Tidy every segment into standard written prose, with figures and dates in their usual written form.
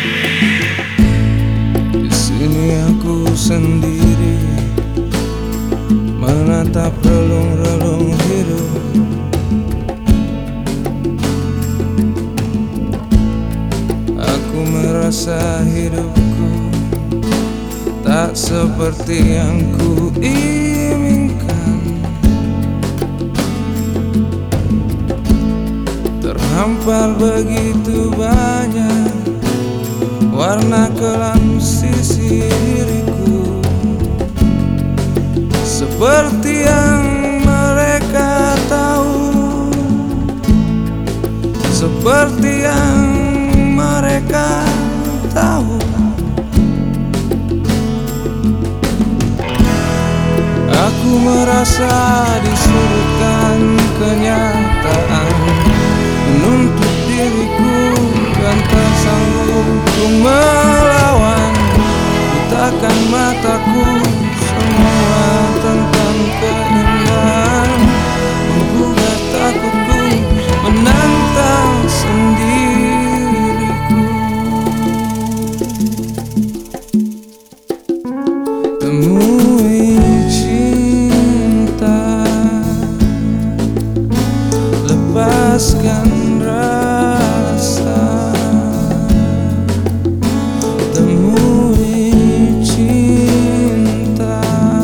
Di sini aku sendiri menatap relung-relung hidup. Aku merasa hidupku tak seperti yang ku inginkan. Terhampar begitu banyak warna kelam sisi diriku, seperti yang mereka tahu, seperti yang mereka tahu. Aku merasa disudutkan kenyataan menuntut diriku dan tak sanggup ku melawan. Butakan mataku semua tentang keindahan, menggugah takutku menantang sendiriku. Temui cinta, lepaskan rasa. Temui cinta,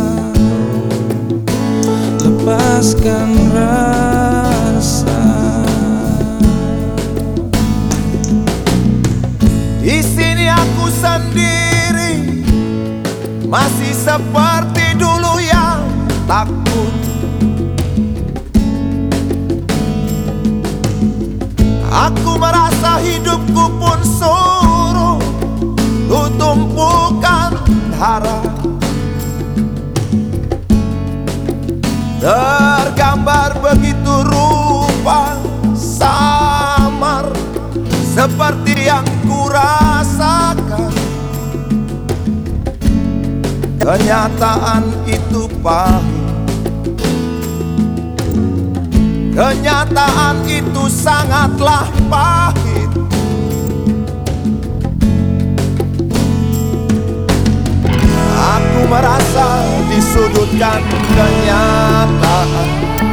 lepaskan rasa. Di sini aku sendiri, masih seperti dulu yang takut. Aku merasa hidupku pun suruh tumpukan darah. Tergambar begitu rupa samar, seperti yang kurasakan. Kenyataan itu pahit, kenyataan itu sangatlah pahit. Aku merasa disudutkan kenyataan,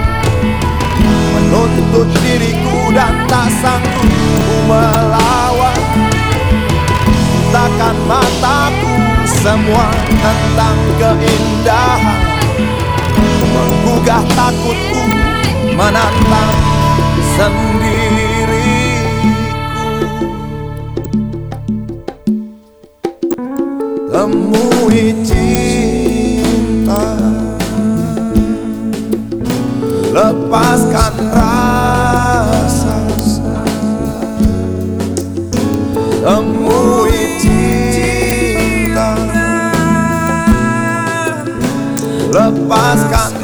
menuntut diriku dan tak sanggup ku melawan. Takkan mataku semua tentang keindahan, menggugah takutku menantang sendiriku. Temui cinta, lepaskan rasa. Temui cinta, lepaskan